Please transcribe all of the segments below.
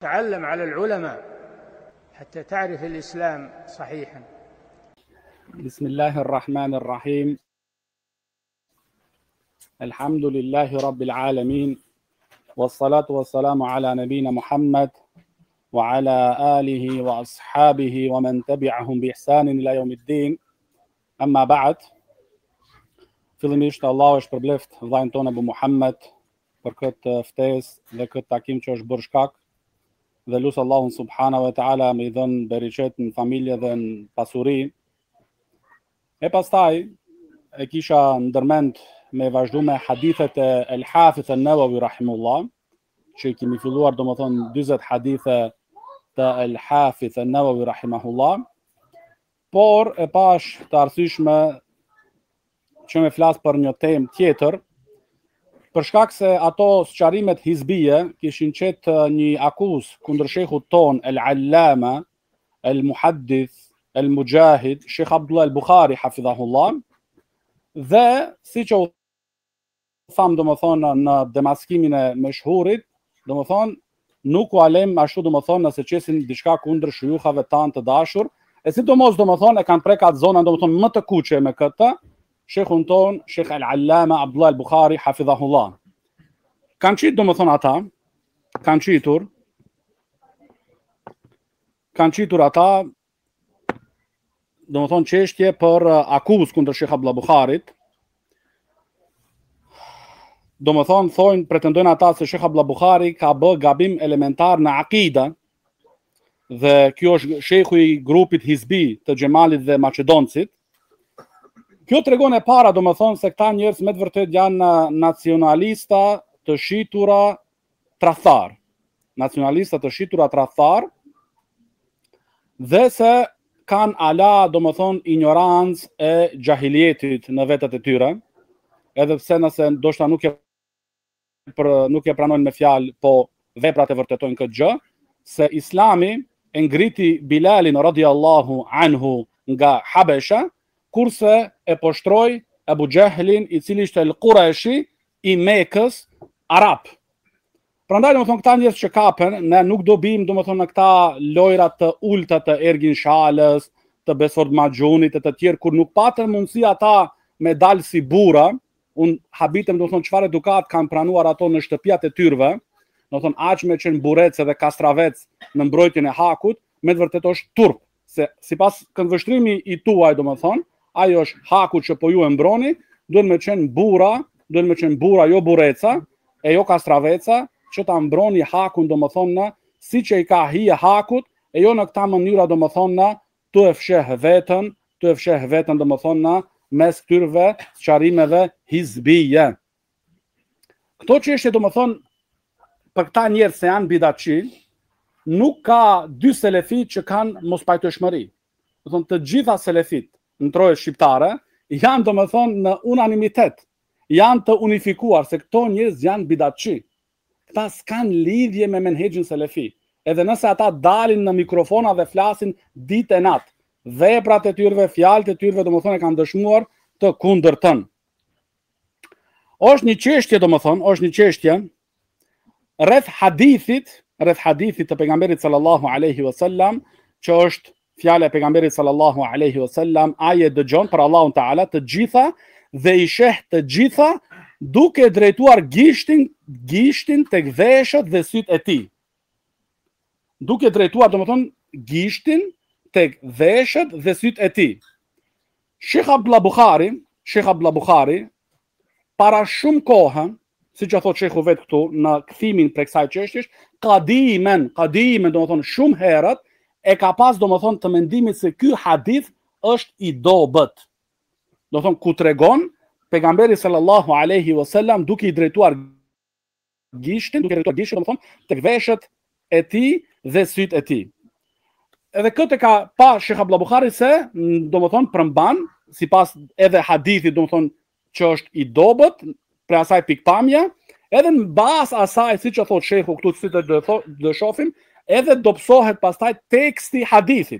تعلم على العلماء حتى تعرف الإسلام صحيحا. بسم الله الرحمن الرحيم. الحمد لله رب العالمين، والصلاة والسلام على نبينا محمد وعلى آله وأصحابه ومن تبعهم بإحسان إلى يوم الدين. أما بعد, fillimisht Allah është përbleft vllajën tonë Abu Muhammed për këtë ftesë dhe këtë takim që është bërë shkak, dhe lutë Allahun subhanahu wa taala me i dhënë bereqet në familje dhe në pasuri. E pastaj e kisha ndërmend me vazhdu me hadithet e El Hafidh an-Nawawi rahimullah, që kemi filluar domethënë 40 hadithe të El Hafidh an-Nawawi rahimahullah, por e pash të arsyeshme që me flas për një temë tjetër, për shkak se ato sqarimet hizbie kishin qetë një akuz kundër shehut ton el-Allama, el-Muhaddith, el-Mujahid, Sheikh Abdullah al-Bukhari hafidhahullah, dhe siç u tham domethënë në demaskimin e meshhurit, domethënë nuk u alem ashtu domethënë nëse qesin diçka kundër shujухave tanë të dashur, e sidomos domethënë e kanë prekat zonën domethënë më të kuqe me këtë sheikhun ton, Sheikh al-Allama Abdullah al-Bukhari hafidhahullah. Kanë qitur domethënë ata, kanë qitur ata domethënë çështje për akuz kundër Sheikh Abdullah Bukharit. Domethënë thonë, pretendojnë ata se Sheikh Abdullah Bukhari ka bë gabim elementar në akida, dhe kjo është sheikhu i grupit hizbi të Xhemalit dhe Maqedoncit. Kjo tregon e para domethënë se këta njerëz me të vërtet janë nacionalista të shitura tradhtar. Nacionalista të shitura tradhtar, dhe se kanë ala domethënë ignorancë e xahilietit në vetët e tyre, edhe pse nëse ndoshta nuk e pranojnë me fjalë, po veprat e vërtetojnë këtë gjë, se Islami e ngriti Bilalin radhiyallahu anhu nga Habesha, kurse e poshtroi Abu Jahlin, i cili ishte el-Quraishi i Mekës, arab. Prandaj domethënë këta njerëz që kapen, ne nuk do bim domethënë në këta lojra të ulta të Ergin Shalës, të Besford Maxhunit e të tjerë, kur nuk patën mundësi ata me dalë si burra. Un habitem domethënë çfarë edukat kanë pranuar ato në shtëpiat e tyrve, domethënë aq me qenë burrec edhe kastravec në mbrojtjen e hakut, me të vërtetë është turp, se sipas këndvështrimi i tuaj domethënë ajo është haku që po ju e mbroni, duhet me qenë burra, jo burreca, e jo kastraveca, që ta mbroni hakun domethënë siç e ka hije hakut, e jo në këtë mënyrë domethënë tu e fsheh veten domethënë mes këtyre sqarimeve hizbie. Këto çështje domethënë për këta njerëz se janë bidatçi, nuk ka dy selefit që kanë mospajtëshmëri. Domethënë të gjitha selefit në troje shqiptare janë domethënë në unanimitet, janë të unifikuar se këto njerëz janë bidatçi. Këta s'kan lidhje me menhexhin selefi. Edhe nëse ata dalin në mikrofona dhe flasin ditë e natë, veprat e tyre, fjalët e tyre domethënë kanë dëshmuar të kundërtën. Është një çështje rreth hadithit të pejgamberit sallallahu alaihi wasallam, që është fjala e pejgamberit sallallahu alaihi wasallam, aje dëgjon për Allahun Taala të gjitha dhe i sheh të gjitha, duke drejtuar gishtin tek veshët dhe syt e tij. Duke drejtuar domethënë gishtin tek veshët dhe syt e tij. Sheikh Abdullah Bukhari para shumë kohë, siç e thot sheikhu vet këtu në kthimin për kësaj çështjesh, qadimen domethënë shumë herët e ka pas domethënë të mendimit se ky hadith është i dobët. Domethënë ku tregon pejgamberi sallallahu alaihi wasallam duke i drejtuar gishtin domethënë tek veshët e tij dhe syt e tij. Edhe këtë ka pa Sheikh Abdullah Bukhari se domethënë përmban sipas edhe hadithit domethënë që është i dobët për asaj pikpamje, edhe në bazë asaj siç e thot sheikhu këtu, si do shohim, edhe dobësohet pastaj teksti i hadithit.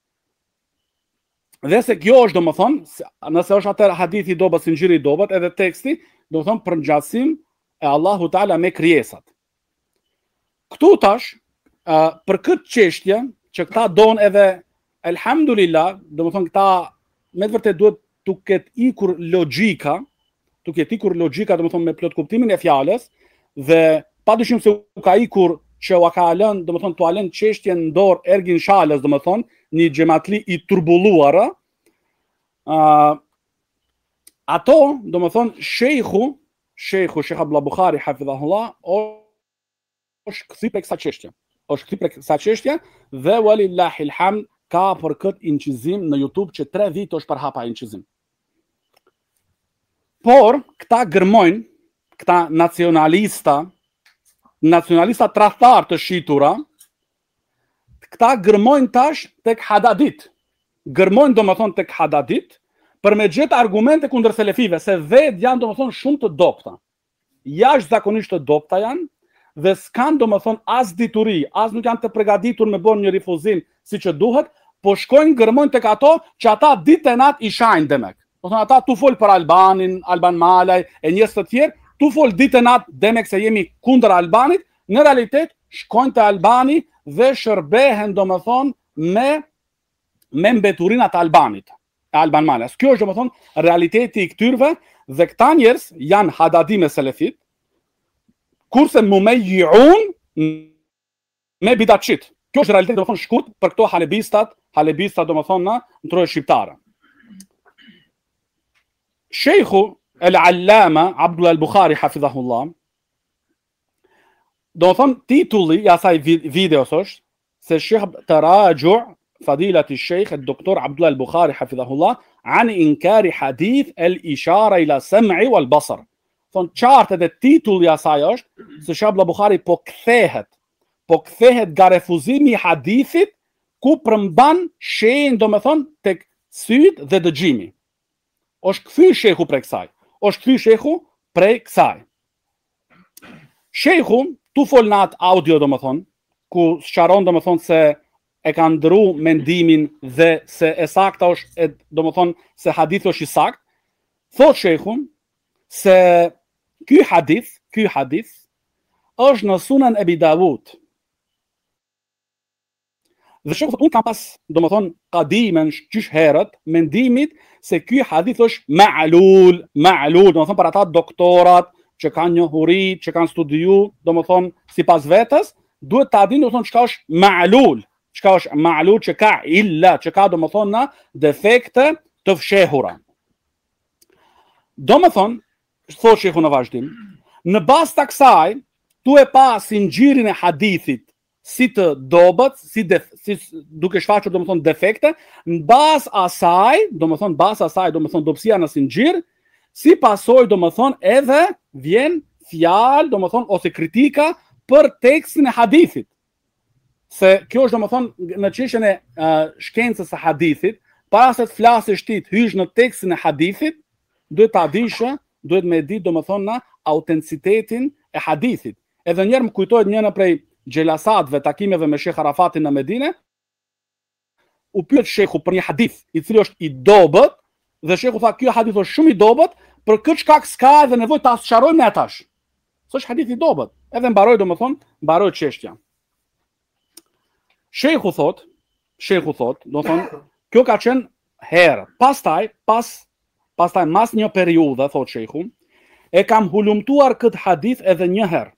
Dhe se kjo është domethënë, nëse është atë hadithi i dobët, sinxhiri i dobët, edhe teksti domethënë për ngjasim e Allahu Taala me krijesat. Këtu tash për këtë çështje që këta don edhe elhamdulillah, domethënë këta me të vërtetë duhet tu ketë ikur logjika, domethënë me plot kuptimin e fjalës dhe padyshim se u ka ikur që u ka lënë, domethënë tu lënë çështjen në dorë Ergin Shalës, domethënë një xhamatli i turbulluar. Ato, domethënë Sheikh Abdullah Bukhari hafidhahullah është kthy për kësaj çështje, dhe walillahil hamd ka për këtë incizim në YouTube që 3 vite është për hapa incizim. Por këta gërmojnë, këta nacionalista tradhtar të shitura, këta gërmojnë tash tek Hadadit. Gërmojnë domethënë tek Hadadit për me gjetë argumente kundër selefive, se vetë janë domethënë shumë të dobta. Jashtëzakonisht të dobta janë dhe s'kan domethënë as dituri, as nuk janë të përgatitur me bën një rifuzim siç duhet, po shkojnë gërmojnë tek ato që ata ditë e natë i shajnë demek. Domethënë ata tu fol për Albanin, Alban Malaj e njerëz të tjerë, tu fol ditë e natë demek se jemi kundër Albanit, në realitet shkojnë te Albani dhe shërbehen domethënë me mbeturinat e Albanit, e Alban Malaj. Kjo është domethënë realiteti i këtyrve dhe këta njerëz janë Hadadi me selefit, kurse mumejjiun me bidatçit. Kjo është realiteti domethënë shkurt për këto halebistat domethënë në trojë shqiptare. Sheikhu el-Allama Abdullah al-Bukhari hafidhahullah, domethënë titulli i asaj videos është se Sheikh Taraju' فضيلة الشيخ الدكتور عبد الله البخاري حفظه الله عن إنكار حديث الإشارة إلى السمع والبصر. Thonë qartë edhe titulli i asaj është se Sheikh Abdullah Bukhari po kthehet nga refuzimi i hadithit ku përmban shenjë domethënë tek syt dhe dëgjimi. Është kthy shehu prej kësaj. Shehu tu fol në atë audio domethënë ku sqaron domethënë se e ka ndëru mendimin dhe se e sakta është domethënë se hadithi është i sakt. Thot shehun se ky hadith është në Sunan Abi Dawud. Dhe shehu thot unë kam pas domethënë qadimen qysh herët mendimit se ky hadith është ma'lul, domethënë për ata doktorat që kanë njohuri, që kanë studiu, domethënë sipas vetes, duhet ta dinë domethënë çka është ma'lul. Çka është ma'lul, që ka illa, që ka domethënë na defekte të fshehura. Domethënë, thotë shehu në vazhdim, në bazë të kësaj, tu e pa sinxhirin e hadithit si të dobët, si duke shfaqur domethënë defekte, në bazë asaj, domethënë dobësia në sinxhir, si pasojë domethënë edhe vjen fjalë domethënë ose kritika për tekstin e hadithit. Se kjo është domethënë në çështjen e shkencës së hadithit, para se të flasësh ti hysh në tekstin e hadithit, duhet me ditë domethënë na autenticitetin e hadithit. Edhe një herë më kujtohet njëra prej xhelasatëve, takimeve me Sheikh Arafatin në Medinë, u pyet shehu për një hadith i cili është i dobët, dhe shehu tha ky hadith është shumë i dobët, për këtë shkak s'ka edhe nevojë ta sqarojmë ne atash. S'është hadith i dobët. Edhe mbaroi çështja. Sheikhu thot, domethënë, kjo ka qenë herë. Pastaj mas një periudhe, thot sheikhu, e kam hulumtuar këtë hadith edhe një herë.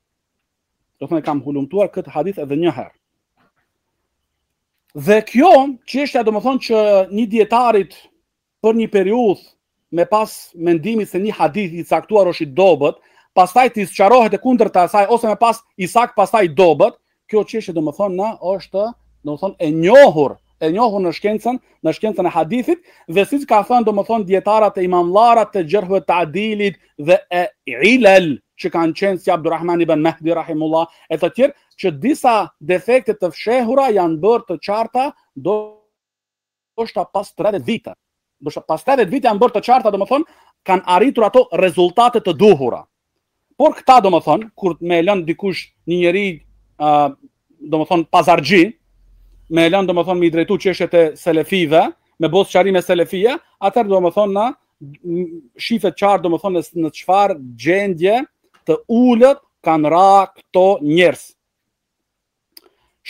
Dhe kjo çështja domethënë që një dietarit për një periudhë me pas mendimit se një hadith i caktuar është i dobët, pastaj ti sqarohet e kundërta asaj ose me pas i sakt pastaj i dobët. Kjo çështje domethënë është domethënë e njohur në shkencën e hadithit dhe siç ka thënë domethënë dietarët e imamllarat të Jarh wa Ta'dilit dhe e ilal që kanë qenë si Abdurrahman ibn Mahdi rahimullah e të tjerë, që disa defekte të fshehura janë bërë të qarta ndoshta pas 30 vite. Pas 30 vite janë bërë të qarta, domethënë kanë arritur ato rezultate të duhura. Por këta domethënë kur më lën dikush një njeri domethënë pazarxhi, me lënë domethënë me i drejtu çështjet e selefive, me bos sqarime selefie, atëherë domethënë na shifet qartë domethënë në çfarë gjendje të ulët kanë ra këto njerëz.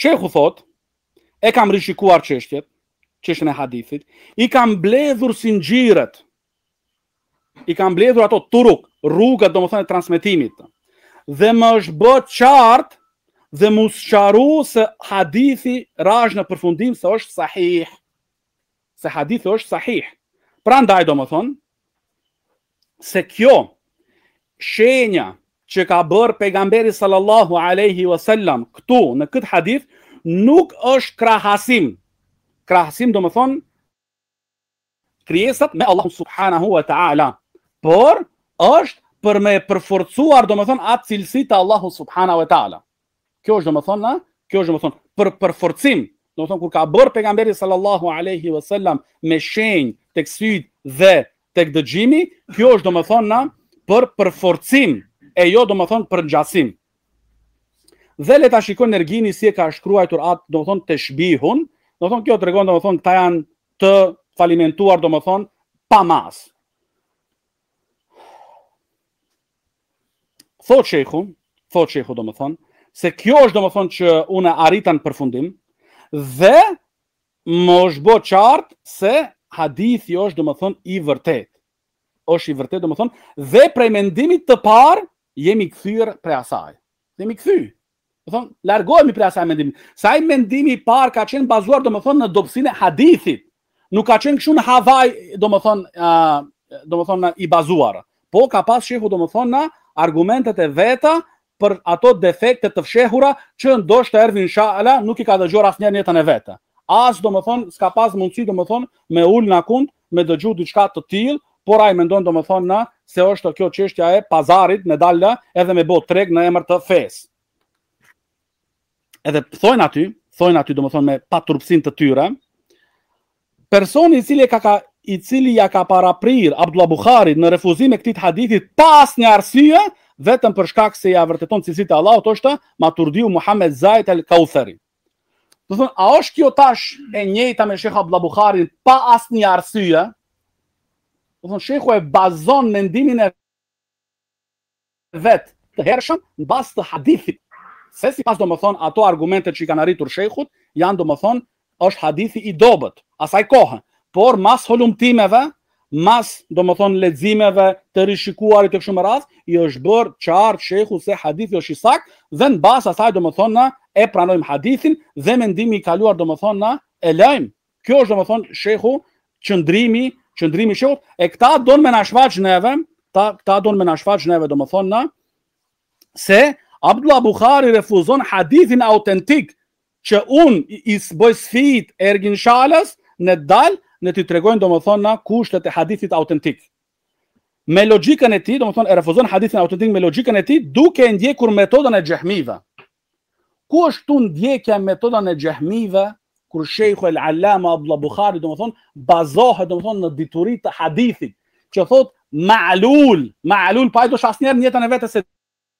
Shehu thot, e kam rishikuar çështjen e hadithit, i kam mbledhur sinxhiret, i kam mbledhur ato turuk, rrugët domethënë e transmetimit. Dhe më është bë qartë dhe më sqaru se hadithi rash në përfundim se është sahih. Se hadithi është sahih. Prandaj domethënë se kjo shenja që ka bërë pejgamberi sallallahu alaihi wasallam këtu në këtë hadith nuk është krahasim. Krahasim domethënë krijesat me Allahun subhanahu wa taala, por është për me përforcuar domethënë atë cilësi të Allahut subhanahu wa taala. Kjo është domethënë për përforcim, domethënë kur ka bërë pejgamberi sallallahu alaihi wasallam me shenjë tek syt dhe tek dëgjimi, kjo është domethënë për përforcim e jo domethënë për ngjasim. Dhe le ta shikojmë Ergini si e ka shkruar atë domethënë tashbihun, domethënë kjo tregon domethënë këta janë të falimentuar domethënë pa mas. Thot shehu domethënë se kjo është domethënë që unë arrita në përfundim dhe më është bë qartë se hadithi është domethënë i vërtet. Është i vërtet domethënë dhe prej mendimit të parë jemi kthyer prej asaj. Jemi kthy. Domethënë largohemi prej asaj mendimi. Sa ai mendimi i parë ka qenë bazuar domethënë në dobësinë e hadithit. Nuk ka qenë kështu në havaj domethënë i bazuar. Po ka pas shehu domethënë argumentet e veta për ato defekte të fshehura që ndoshta erdhin inshallah nuk I ka dëgjuar asnjëherë në jetën e vet. As domethënë s'ka pas mundësi domethënë me ul në akund me dëgju diçka të tillë, por ai mendon domethënë se është kjo çështja e pazarit me dalë edhe me bot treg në emër të fesë. Edhe thojnë aty domethënë me paturpsinë të tyre, personi I cili ja ka paraprir Abdullah Bukharit në refuzim e këtij hadithi pa asnjë arsye, vetëm për shkak se ja vërteton cilësitë e Allahut, është Maturdiu Muhammed Zaid al-Kauthari. Do thonë, a është kjo tash e njëjta me Sheikh Abdullah Bukharin pa asnjë arsye? Do thonë, shehu e bazon mendimin e vet të hershëm në bazë të hadithit. Se sipas domethënë ato argumentet që I kanë arritur shehut janë domethënë është hadithi I dobët asaj kohe. Por mas holumtimeve, mas domethënë leximeve të rishikuarit të kështu me radhë, I është bërë qartë shehu se hadithi është I saktë dhe në bazë asaj domethënë e pranojmë hadithin dhe mendimi I kaluar domethënë e lajm. Kjo është domethënë shehu qëndrimi shehut e këta don me na shfaq neve, domethënë se Abdullah Bukhari refuzon hadithin autentik që I bëj sfidë Ergin Shalës në dal në t'i tregojnë domethënë kushtet e hadithit autentik. Me logjikën e tij, domethënë e refuzon hadithin autentik me logjikën e tij, duke ndjekur metodën e xehmive. Ku është tu ndjekja e metodën e xehmive kur Sheikhu al-Allama Abdullah Bukhari domethënë bazohet domethënë në dituritë të hadithit, që thot ma'lul pa do asnjëherë në jetën e vetes se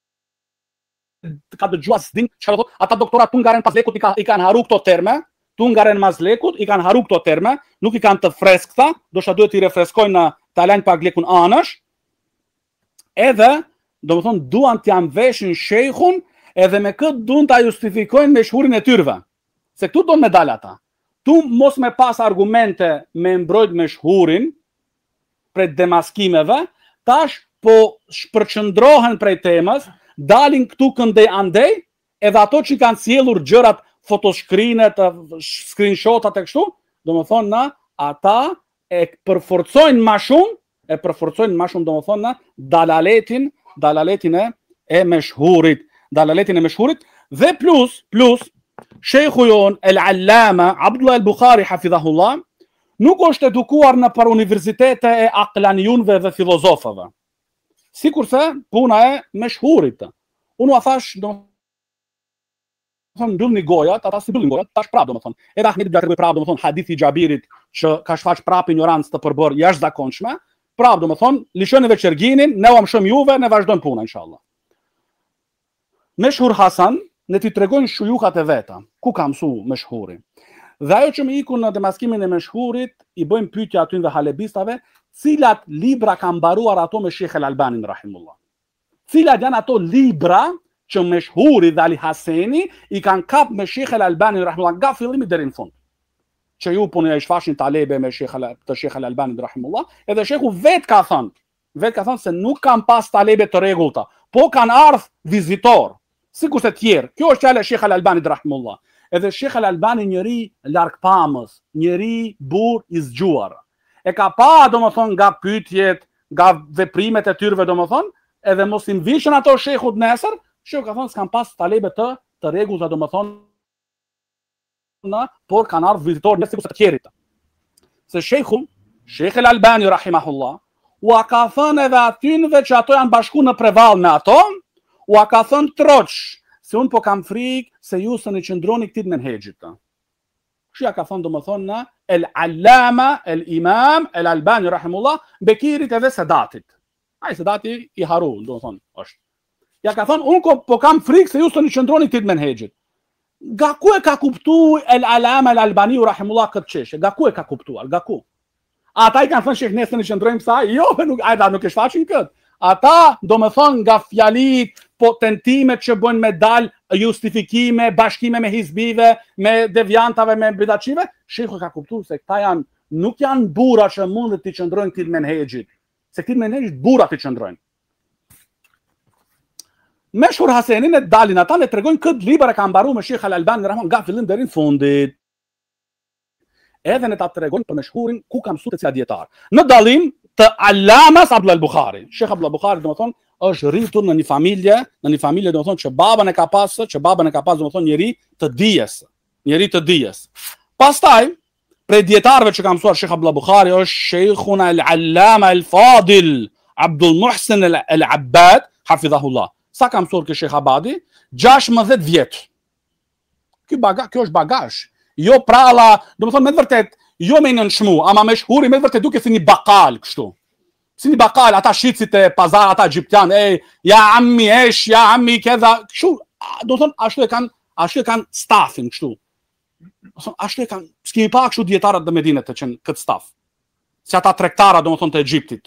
ka dëgjuar s'din çfarë thot, ata doktorat tungaren pas lekut I kanë haru këto terme. Tungaren mas lekut, I kanë haru këto terme, nuk I kanë të freskëta, ndoshta duhet I refreskojnë në talajn pak lekun anësh. Edhe, domethënë duan t'ia veshin shejkhun, edhe me këtë duan ta justifikojnë me shhurin e tyrve. Se këtu do me dal ata. Tu mos me pas argumente me mbrojt me shhurin prej demaskimeve, tash po shpërqendrohen prej temës, dalin këtu këndej andej, edhe ato që kanë sjellur gjërat fotoshkrinet, screenshotat e kështu, domethënë ata e përforcojnë më shumë, domethënë dalaletin e meshhurit, dhe plus sheikhu jon el-Allama Abdullah al-Bukhari hafidhahullah nuk është edukuar në për universitete e aqlanionëve dhe filozofëve. Sikurse puna e meshhurit. Unë u thash mbyllni gojat, ata si mbyllin gojat, tash prap domethënë. Edhe Ahmedi do të prap domethënë hadithi I Xhabirit që ka shfaq prap ignorancë të përbër jashtëzakonshme, prap domethënë lishoni veç Erginin, ne u mshëm juve, ne vazhdojmë punën inshallah. Meshhur Hasan ne ti tregojnë shujuhat e veta, ku ka mësuar meshhuri. Dhe ajo që më ikun në demaskimin e meshhurit, I bëjmë pyetje aty dhe halebistave, cilat libra kanë mbaruar ato me Sheikh al-Albanin rahimullah. Cilat janë ato libra që Meshhuri dhe Ali Haseni I kanë kap me Sheikh al-Albani rahimullah nga fillimi deri në fund. Që ju puni ai shfashin talebe me Sheikh al-Albani rahimullah, edhe Sheikhu vet ka thënë se nuk kanë pas talebe të rregullta, po kanë ardhur vizitor, sikur se të tjerë. Kjo është fjala e Sheikh al-Albani rahimullah. Edhe Sheikh al-Albani njëri largpamës, njëri burr I zgjuar. E ka pa domethën nga pyetjet, nga veprimet e tyre domethën, edhe mos I mvishën ato shehut nesër, Sheikhu ka thënë s'kan pas talebe të rregullta domethën, por kanë ardhur vizitor në sikur të tjerit. Se Sheikh al-Albani rahimahullah, u ka thënë edhe atynve që ato janë bashku në prevall me ato, u ka thënë troç, se unë po kam frikë se ju së në qëndroni këtit menhegjit. Kështu ka thënë domethënë el-Allama, el-Imam, el-Albani rahimullah, Bekirit edhe Sedatit. Ai Sedati I haru, domethënë është. Ja ka thënë unë po kam frikë se ju së në qëndroni këtit menhegjit. Nga ku e ka kuptuar el-Allama el-Albani rahimullah këtë çështje? Nga ku e ka kuptuar? Nga ku? Ata I kanë thënë Sheikh nesër në qëndrojmë sa, jo, nuk e shfaqin këtë. Ata, domethënë nga fjalit, po tentimet që bëjnë me dal justifikime, bashkime me hizbive, me deviantave, me bidaqive, Sheikhu ka kuptuar se këta nuk janë burra që mundet të qëndrojnë këtij menhegjit. Se këtij menhegjit burra të qëndrojnë. Meshhur Hasenin e dalin ata le tregojnë këtë libër e ka mbaruar me Sheikh al-Albani rahimahullah nga fillim deri në fundit. Edhe ne ta tregojnë për Meshhurin ku ka mësuar te dietar. Në dallim të Allamas Abdullah al-Bukhari. Sheikh Abdullah al-Bukhari domethënë është rritur në një familje domethënë që babën e ka pas domethënë njeri të dijes. Pastaj prej dietarëve që ka mësuar Sheikh Abdullah al-Bukhari është Sheikhuna al-Allama al-Fadil Abdul Muhsin al-Abbad hafidhahullah. Sa ka mësuar kë Sheikh Abadi? 16 vjet. Kjo është bagazh. Jo pralla, domethënë me vërtet, jo me nënshmu, ama Meshhuri me vërtet duke si një bakal kështu. Si një bakal, ata shitësit e pazar, ata egyptian, ja ammi ja ammi kedha, kështu, domethënë ashtu e kanë stafin kështu. Ashtu e kanë, s'kemi pa kështu dietarët dhe Medinet të qenë këtë staf. Si ata tregtara domethënë të Egjiptit.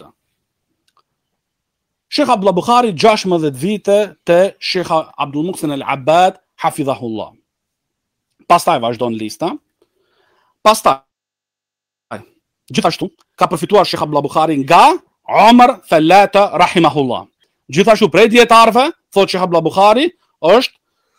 Sheikh Abdullah Bukhari 16 vite te Sheikh Abdul Muhsin al-Abbad hafidhahullah. Pastaj vazhdon lista. Pastaj gjithashtu ka përfituar Sheikh Abdullah Bukhari nga Omar Fallata rahimahullah. Gjithashtu prej dietarëve, thotë Sheikh Abdullah Bukhari, është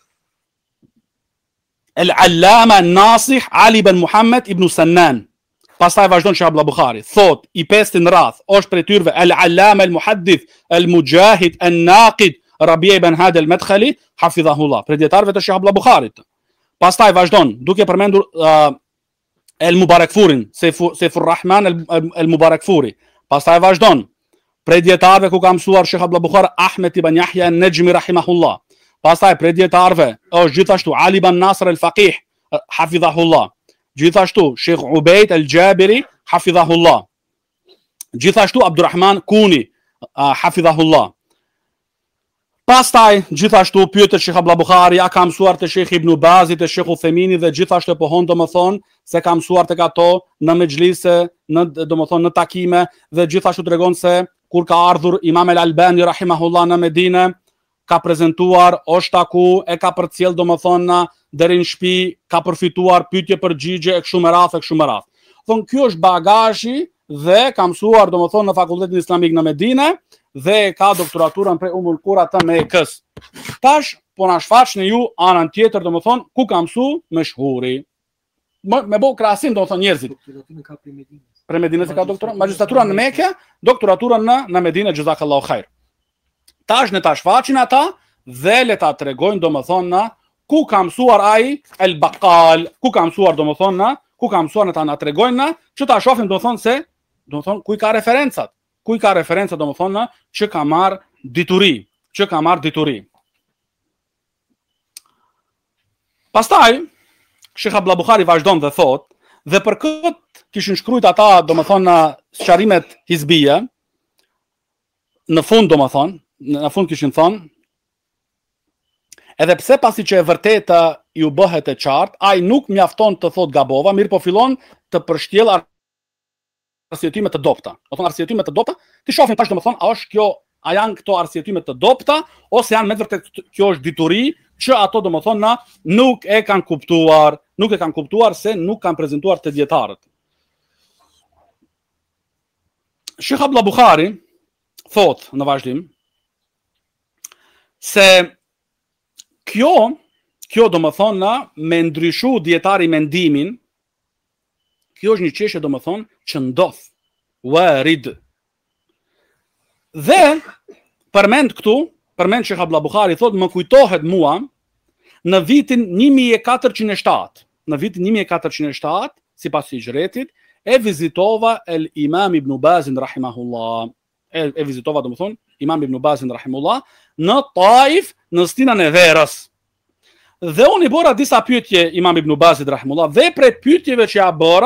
el-Allama an-Nasih Ali ibn Muhammad ibn Sannan. Pastaj vazhdon Sheikh Abdullah Bukhari, thotë I pestë në radh, është prej tyre el-Allama al-Muhaddith al-Mujahid an-Naqid Rabi' ibn Hadi al-Madkhali hafidhahullah. Prej dietarëve të Sheikh Abdullah Bukharit. Pastaj vazhdon duke përmendur el-Mubarakfurin, Saifur Rahman el-Mubarakfuri. Pastaj vazhdon prej dietarëve ku ka mësuar Sheikh Abdullah Bukhari Ahmed ibn Yahya an-Najmi rahimahullah. Pastaj prej dietarëve është gjithashtu Ali ibn Nasr al-Faqih hafidhahullah. Gjithashtu Sheikh Ubayd al-Jabiri hafidhahullah. Gjithashtu Abdurrahman Kuni hafidhahullah. Pastaj gjithashtu pyetet Sheikh Abdullah Bukhari, a ka mësuar te Sheikh Ibn Bazit, te Sheikh Uthemini dhe gjithashtu e pohon domethën se ka mësuar tek ato në mexhlise, domethën në takime dhe gjithashtu tregon se kur ka ardhur Imam al-Albani rahimahullah në Medinë, ka prezantuar oshtaku, e ka përcjell domethën deri në shtëpi, ka përfituar pyetje përgjigje e kështu me radhë. Thon ky është bagazhi dhe ka mësuar domethën në Fakultetin Islamik në Medinë dhe ka doktoraturën prej Qura të Mekës. Tash po na shfaqni ju anën tjetër domethën ku ka mësuar Meshhuri. Me bëu krahasim domethën njerëzit. Doktoraturën ka prej Medinës. Prej Medinës ka doktoraturën, magjistraturën në Mekë, doktoraturën në Medinë, jazakallahu khair. Tash ne ta shfaqin ata dhe le ta tregojnë domethën ku ka mësuar ai el-Baqal, ku ka mësuar domethën ku ka mësuar ata na tregojnë që ta shohim domethën se domethën ku I ka referencat. Ku I ka referenca domethën që ka marr dituri, Pastaj Sheikh Abdullah Bukhari vazhdon dhe thot, dhe për këtë kishin shkruajt ata domethën sqarimet hizbie. Në fund kishin thënë, edhe pse pasi që e vërteta ju bëhet e qartë, ai nuk mjafton të thot gabova, mirë po fillon të përshtiell arsjetime të dobta. Do thonë arsjetime të dobta, ti shohim tash domethën a është kjo a janë këto arsyetyme të dobta ose janë me vërtet kjo është dituri që ato domethënë na nuk e kanë kuptuar se nuk kanë prezantuar te dietarët. Sheikh Abdullah Bukhari thot në vazhdim se kjo domethënë na me ndryshu dietari mendimin, kjo është një çështje domethënë që ndodh warid. Dhe përmend Sheikh Abdullah Bukhari thot më kujtohet mua në vitin 1407. Në vitin 1407, sipas hijretit, e vizitova el Imam Ibn Bazin rahimahullah. E vizitova domethënë Imam Ibn Bazin rahimahullah në Taif, në stinën e verës. Dhe unë i bora disa pyetje Imam Ibn Bazit rahimahullah, dhe prej pyetjeve që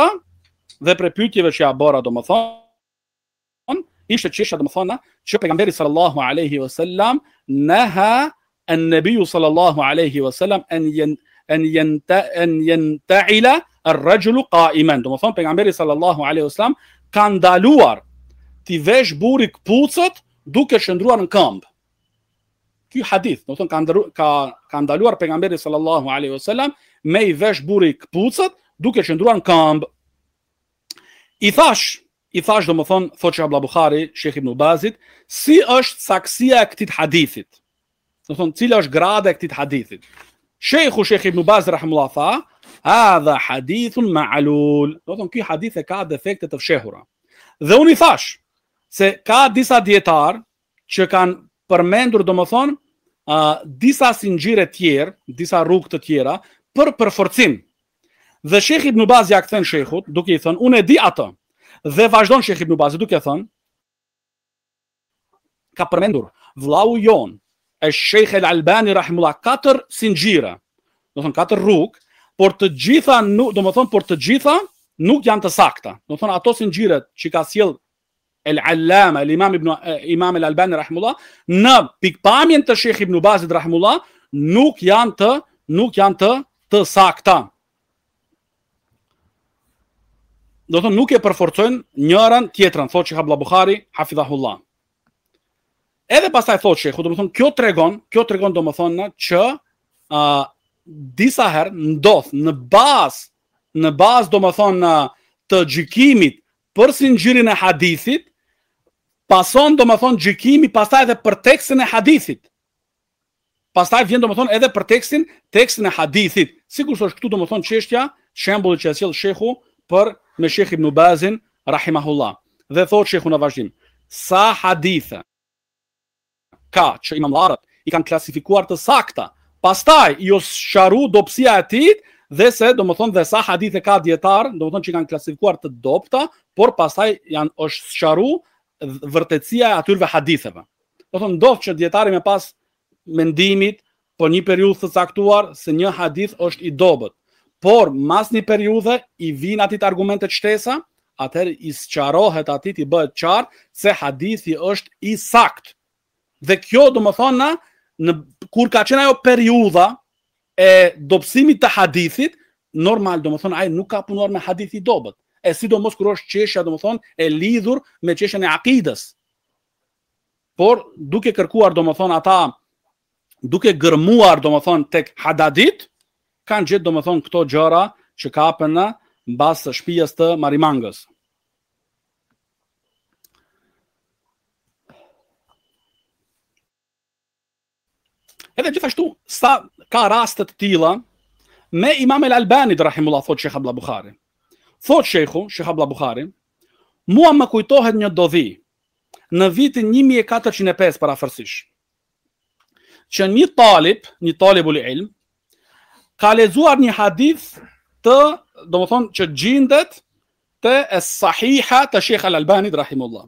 ja bëra domethënë ishte çështja domethënë që pejgamberi sallallahu alaihi wasallam naha an-nabiy sallallahu alaihi wasallam an yanta'ila ar-rajul qa'iman. Domethënë pejgamberi sallallahu alaihi wasallam ka ndaluar ti vesh burri kputucët duke shndruar në këmbë. Ky hadith, domethënë ka ndaluar pejgamberi sallallahu alaihi wasallam me i vesh burri kputucët duke shndruar në këmbë. I thash domethënë thotë Sheikh Abdullah Bukhari, Sheikh Ibn Bazit, si është saksia e këtij hadithit. Domethënë cila është grada e këtij hadithit. Sheikh Ibn Baz rahimullah tha, hadha hadithun ma'lul. Domethënë ky hadith e ka defekte të fshehura. Dhe unë i thash se ka disa dietar që kanë përmendur domethënë disa sinxhire të tjerë, disa rrugë të tjera për përforcim. Dhe Sheikh Ibn Baz ja kthen sheikhut duke i thënë unë e di atë. Dhe vazhdon Sheikh Ibn Baz duke thënë ka përmendur vllau jon e Sheikh El Albani rahimullah 4 sinxhire, domethënë 4 rrugë, por të gjitha nuk janë të sakta. Domethënë ato sinxhire që ka sjell El Allama, Imam El Albani rahimullah në pikpamjen të Sheikh Ibn Bazit rahimullah nuk janë të sakta. Do të thonë nuk e përforcojnë njëran tjetrën, thotë Sheikh Abdullah Bukhari hafidhahullah. Edhe pastaj thotë Sheikhu, domethënë kjo tregon domethënë që disa herë ndodh në bazë domethënë të gjykimit për sinxhirin e hadithit, pason domethënë gjykimi pastaj edhe për tekstin e hadithit. Pastaj vjen domethënë edhe për tekstin e hadithit. Sigurisht është këtu domethënë çështja, shembulli që sjell Sheikhu për me Sheikh Ibn Bazin rahimahullah. Dhe thotë Sheikhu në vazhdim, sa hadithe ka që imamlarët i kanë klasifikuar të sakta, pastaj i sqaru dobësia e tij dhe se domethënë dhe sa hadithe ka dietar, domethënë që kanë klasifikuar të dobta, por pastaj është sqaru vërtetësia e atyre haditheve. Domethënë ndodh që dietari me pas mendimit për një periudhë të caktuar se një hadith është i dobët. Por mas një periudhe i vijnë atit argumentet shtesa, atëherë i sqarohet atit, i bëhet qartë se hadithi është i sakt. Dhe kjo domethënë kur ka qenë ajo periudha e dobësimit të hadithit, normal domethënë ai nuk ka punuar me hadith i dobët. E sidomos kur është çështja domethënë e lidhur me çështjen e akidës. Por duke kërkuar domethënë ata, duke gërmuar domethënë tek hadadit, kanë gjetë domethënë këto gjëra që kapen në mbas shtëpisë të Marimangës. Edhe gjithashtu sa ka raste të tilla me Imam El Albani rahimullah, thot Sheikh Abdullah Bukhari. Thot Sheikhu, Sheikh Abdullah Bukhari, mua më kujtohet një dodhi në vitin 1405 parafërsisht, që një talibul ilm ka lexuar një hadith domethënë që gjendet te as-sahiha te Sheikh Al Albani rahimullah.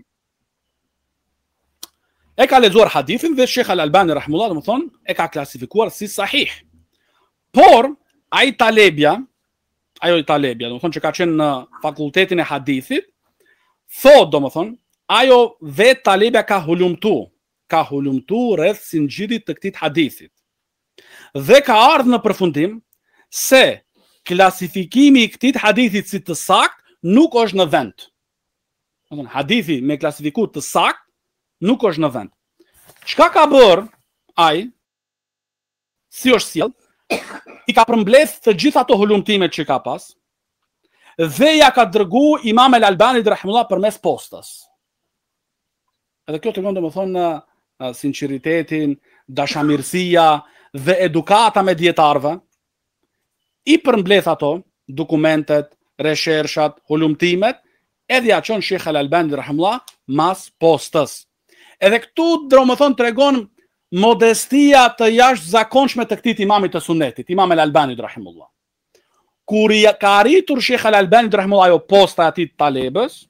E ka lexuar hadithin dhe Sheikh Al Albani rahimullah domethënë e ka klasifikuar si sahih. Por ajo talebja domethënë që ka qenë në fakultetin e hadithit, thot domethënë ajo vet talebja ka hulumtu rreth sinxhirit të këtij hadithit. Dhe ka ardhur në përfundim se klasifikimi i këtij hadithit si të sakt nuk është në vend. Domethënë hadithi me klasifiku të sakt nuk është në vend. Çka ka bërë ai? Si është sjell? I ka përmbledh të gjitha ato hulumtimet që ka pas dhe ja ka dërgu Imam el-Albanit rahimullah përmes postës. Edhe kjo tregon domethënë sinqeritetin, dashamirësia dhe edukata me dietarëve. I përmbledh ato dokumentet, reshershat, hulumtimet, edhe ja çon Sheikh el-Albani rahimullah mas postës. Edhe këtu domethënë tregon modestia të jashtëzakonshme të këtij imamit të sunetit, Imam el-Albani rahimullah. Kur ka arritur Sheikh el-Albani rahimullah ajo posta e atij talebës,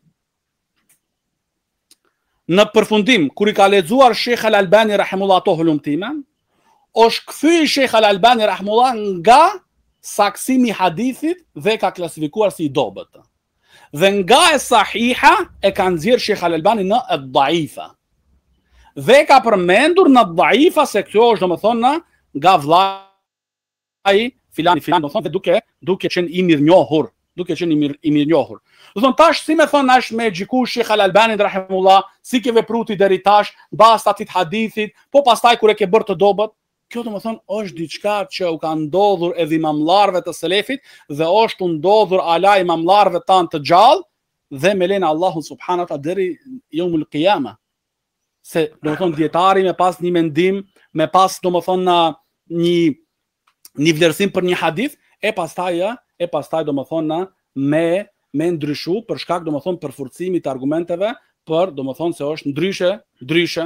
në përfundim kur i ka lexuar Sheikh el-Albani rahimullah ato hulumtime, është kthyer Sheikh el-Albani rahimullah nga saksimi i hadithit dhe ka klasifikuar si i dobët. Dhe nga e sahiha e ka nxjerr Sheikh el-Albani në ad-daifa. Dhe ka përmendur në ad-daifa se kjo është domethënë nga vllai filani, domethënë duke qenë i mirënjohur, i mirënjohur. Do thonë tash si më thon është me xhiku Sheikh el-Albani rahimullah, si ke vepruti deri tash mbas atit hadithit, po pastaj kur e ke bërë të dobët, kjo domethënë është diçka që u ka ndodhur edhe imamllarëve të selefit dhe është ndodhur ala imamllarëve tanë të gjallë dhe me lenë Allahu subhanahu wa taala deri yawmul qiyama. Se domethënë dietari me pas një mendim, me pas domethënë një vlerësim për një hadith, e pastaj domethënë me ndryshu për shkak domethënë përforcimit të argumenteve, për domethënë se është ndryshe.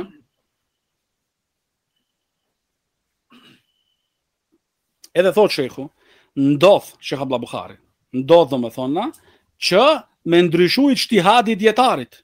Edhe thot Sheikhu, ndodh Sheikh Abdullah Bukhari, ndodh domethënë që me ndryshu ijtihadi i dietarit.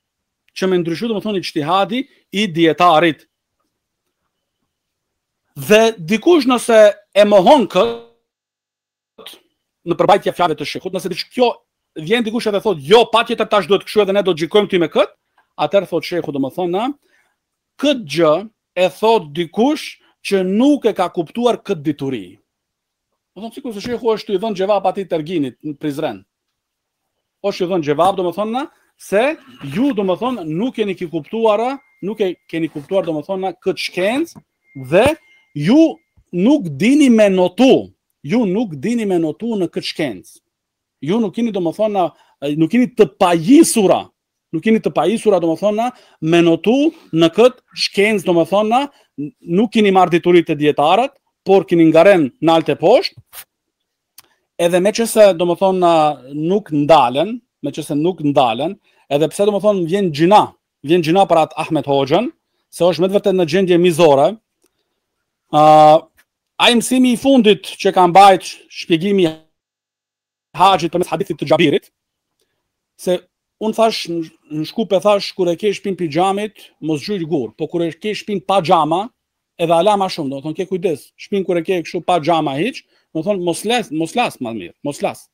Dhe dikush nëse e mohon kët në përbajtje fjalëve të Sheikhut, nëse kjo vjen dikush edhe thot, jo, patjetër tash duhet kështu edhe ne do të gjykojmë ty me kët, atëherë thot Sheikhu domethënë, këtë gjë e thot dikush që nuk e ka kuptuar këtë dituri. Do thonë sikur se Sheikhu është i dhënë xhevap atij Terginit në Prizren. Është i dhënë xhevap domethënë se ju domethënë nuk keni kuptuar domethënë këtë shkencë dhe ju nuk dini me notu në këtë shkencë. Ju nuk keni domethënë nuk keni të pajisura domethënë me notu në këtë shkencë domethënë nuk keni marrë dituritë të dietarët, por keni ngaren nalt e poshtë. Edhe meqense domethënë nuk ndalen, edhe pse domethënë vjen gjina për atë Ahmet Hoxhën, se është me të vërtetë në gjendje mizore. Ai mësimi i fundit që ka mbajt shpjegimi i haxhit përmes hadithit të Xhabirit, se unë thash në Shkup e thash kur e ke shpinë pijamit, mos zhyj gur, po kur e ke shpinë pa xhama, edhe ala më shumë, do të thonë ke kujdes. Shpinë kur e ke kështu pa xhama hiç, do të thonë mos las më mirë, mos las.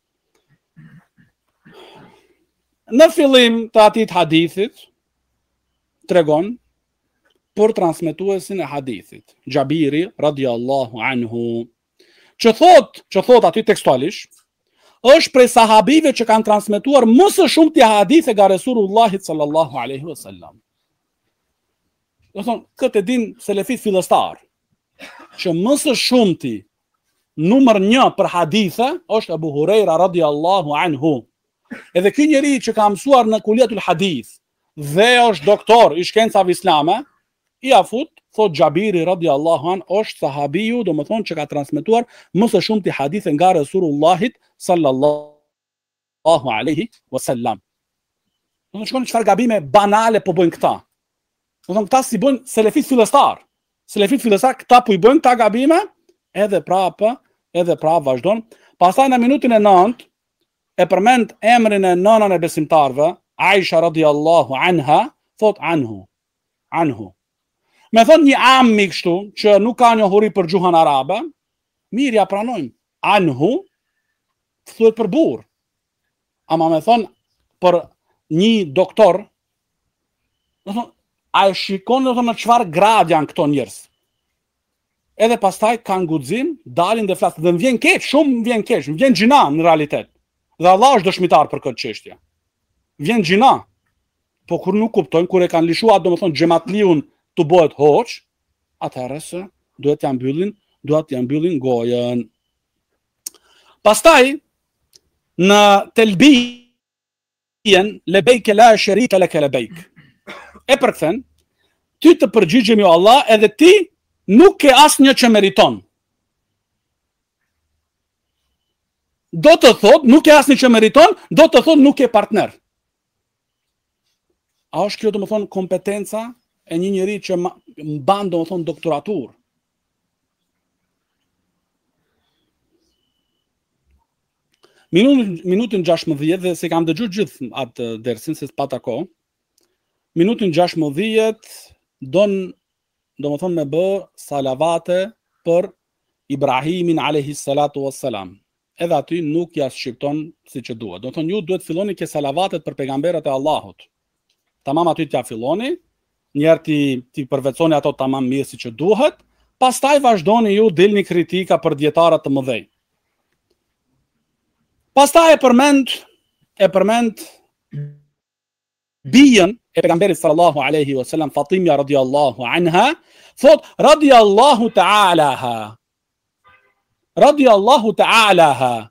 Në fillim të atit hadithit tregon për transmetuesin e hadithit, Xhabiri radiallahu anhu, që thot aty tekstualisht, është prej sahabive që kanë transmetuar më së shumti hadithe nga Resulullahi sallallahu alaihi wasallam. Do thonë, këtë e din selefit fillestar, që më së shumti numër 1 për hadithe është Abu Huraira radiallahu anhu. Edhe ky njeri që ka mësuar në Kulliatul Hadith dhe është doktor i shkencave islame, i afut, thot Xhabiri radiallahu an, është sahabiu, domethënë që ka transmetuar më së shumti hadithe nga Resulullahi sallallahu alaihi wasallam. Do të shkon çfarë gabime banale po bëjnë këta. Do të thonë këta si bëjnë selefit fillestar. Selefit fillestar këta po i bëjnë këta gabime, edhe prapë vazhdon. Pastaj në minutën e 9 e përmend emrin e nënën e besimtarve, Aisha radiallahu anha, thot anhu. Me thon një ammi kështu që nuk ka njohuri për gjuhën arabe, mirë ja pranojmë. Anhu thuhet për burr. Ama me thon për një doktor, do thon ai shikon do thon në çfarë grad janë këto njerëz. Edhe pastaj kanë guxim, dalin dhe flasin, dhe më vjen keq, shumë më vjen gjina në realitet. Dhe Allah është dëshmitar për këtë çështje. Vjen gjina. Po kur nuk kuptojnë, kur e kanë lishuar domethënë xhematliun të bëhet hoç, atëherë se duhet t'ja mbyllin gojën. Pastaj në telbijen lebejke la sharika laka lebejk. E përkthen, ty të përgjigjemi o Allah edhe ti nuk ke asnjë që meriton. Do të thot, nuk ke asnjë që meriton, do të thot nuk ke partner. A është kjo domethënë kompetenca e një njeri që mban domethënë doktoraturë? Minutën 16 dhe se kam dëgjuar gjithë atë dersin se s'pata kohë. Minutën 16 domethënë me bë salavate për Ibrahimin alayhi salatu wassalam. Edhe aty nuk ja shqipton siç e duhet. Domethënë ju duhet filloni ke salavatet për pejgamberët e Allahut. Tamam aty t'ja filloni, njerë ti përveconi ato tamam mirë siç e duhet, pastaj vazhdoni ju dilni kritika për dietarët të mëdhej. Pastaj e përmend bijën e pejgamberit sallallahu alaihi wasallam Fatimja radhiyallahu anha, thot radhiyallahu ta'alaha. Radhiyallahu ta'alaha.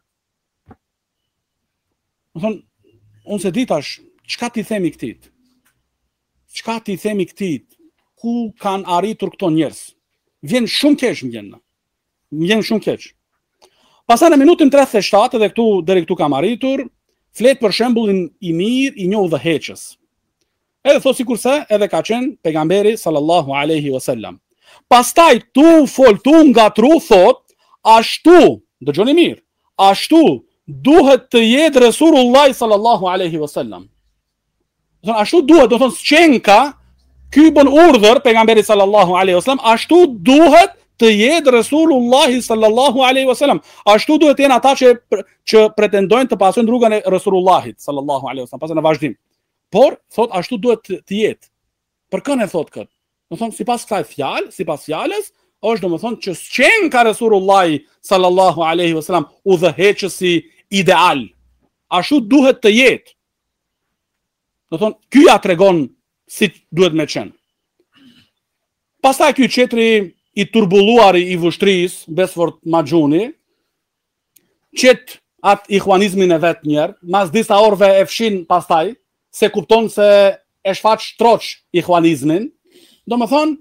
Unë se di tash, çka ti themi këtit? Çka ti themi këtit? Ku kanë arritur këto njerëz? Vjen shumë keq më vjen shumë keq. Pastaj në minutën 37 edhe deri këtu kam arritur, flet për shembullin i mirë i një udhëheqës. Edhe thot sikurse edhe ka qenë pejgamberi sallallahu alaihi wasallam. Pastaj tu ngatru thot, ashtu, dëgjoni mirë, ashtu duhet të jetë Resulullah sallallahu alaihi wasallam. Ashtu duhet, do thonë s'qenka, ky bën urdhër pejgamberi sallallahu alaihi wasallam, ashtu duhet të jetë Resulullah sallallahu alaihi wasallam. Ashtu duhet të jenë ata që pretendojnë të pasojnë rrugën e Resulullahit sallallahu alaihi wasallam, pastaj në vazhdim. Por thot ashtu duhet të jetë. Për kënë e thot këtë? Do thonë sipas fjalës, është domethënë që s'qenka Resulullah sallallahu alaihi wasallam udhëheqësi ideal. Ashtu duhet të jetë. Do thonë, ky ja tregon si duhet me qenë. Pastaj ky qetri i turbulluari i vushtrisë, Besford Maxhuni, qet atë ikhwanizmin e vet njerë, mas disa orëve e fshin pastaj, se kupton se e shfaq troç ikhwanizmin. Domethënë,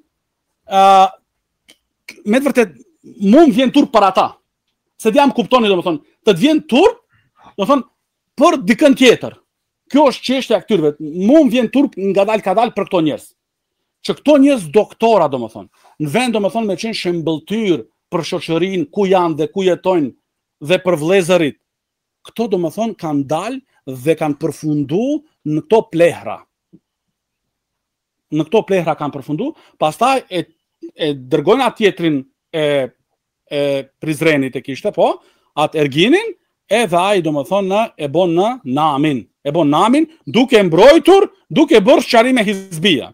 me të vërtet, mu më vjen turp për ata. Se t'jam kuptoni, domethënë, të vjen turp, domethënë, për dikën tjetër. Kjo është çështja e këtyre. Mu më vjen turp ngadalë për këto njerëz. Që këto njerëz doktora, domethënë, në vend domethënë me qenë shembulltyr për shoqërinë ku janë dhe ku jetojnë dhe për vëllezërit. Këto domethënë kanë dalë dhe kanë përfunduar në këto plehra. Në këto plehra kanë përfunduar, pastaj e dërgojnë atë tjetrin e Prizrenit e kishte, po, atë Erginin, edhe ai domethënë e bën në namin. E bën namin duke mbrojtur, duke bërë sqarime hizbia.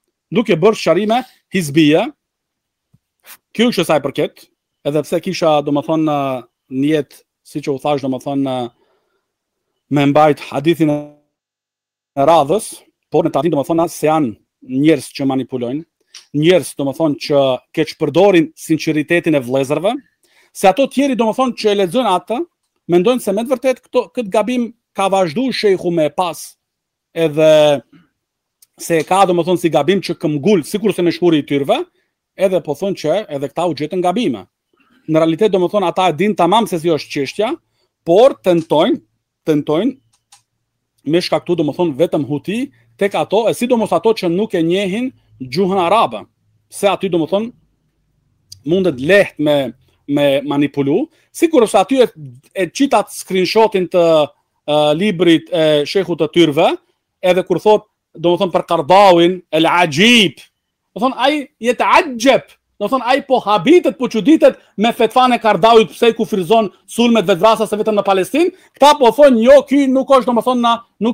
Kjo është sa i përket, edhe pse kisha domethënë në jetë, siç u thash domethënë me mbajt hadithin e radhës, por në tatim domethënë se janë njerëz që manipulojnë, njerëz domethënë që keq përdorin sinqeritetin e vëllezërve, se ato tjerë domethënë që e lexojnë atë, mendojnë se me të vërtet këtë gabim ka vazhduar shehu me pas, edhe se ka domethënë si gabim që këmbgul, sikurse me shkuri i tyrve, edhe po thonë që edhe këta u gjetën gabime. Në realitet domethënë ata e dinë tamam se si është çështja, por tentojnë me shkaktu domethënë vetëm huti tek ato, e sidomos ato që nuk e njehin gjuhën arabe, se aty domethënë mundet lehtë me manipulu, sigurisht aty e qitat screenshotin të librit e shehut të tyrve, edhe kur thot domethënë për Kardawin el ajib, domethënë ai yeta'ajjab, domethënë ai po habitet, po çuditet me fetvan e Kardawit pse i kufrizon sulmet vetvrasase vetëm në Palestinë. Këta po thonë jo, ky nuk është domethënë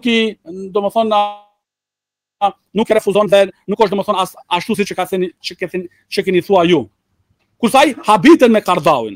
nuk e refuzon dhe nuk është domethënë ashtu siç që keni thua ju. Kurse ai habitet me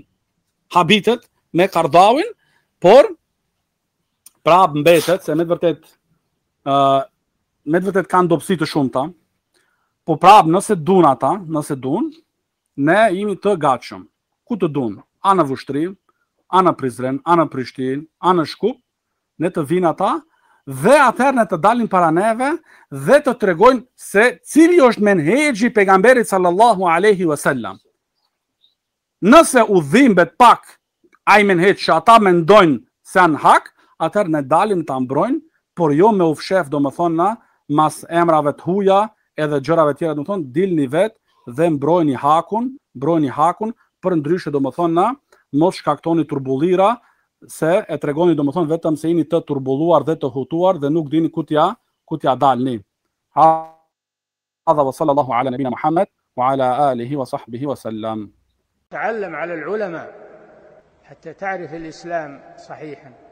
Kardawin, por prap mbetet se me të vërtet kanë dobësi të shumta. Po prap, nëse dun ata, nëse dun, ne jemi të gatshëm. Ku të dun? A në Vushtri, a në Prizren, a në Prishtinë, a në Shkup, ne të vinë ata dhe atëherë ne të dalin para neve dhe të tregojnë se cili është menhexhi pejgamberit sallallahu alaihi wasallam. Nëse u dhimbet pak ai menhexh që ata mendojnë se janë hak, atëherë ne dalim ta mbrojnë, por jo me u fshef, domethënë na mas emrave të huaja edhe gjërave tjera, domethënë dilni vet dhe mbrojni hakun, për ndryshe domethënë na mos shkaktoni turbullira, se e tregoni domethënë vetëm se jeni të turbulluar dhe të hutuar dhe nuk dini ku t'ja dalni. Hadha wa sallallahu ala nabina Muhammad wa ala alihi wa sahbihi wa sallam. تعلم على العلماء حتى تعرف الإسلام صحيحا.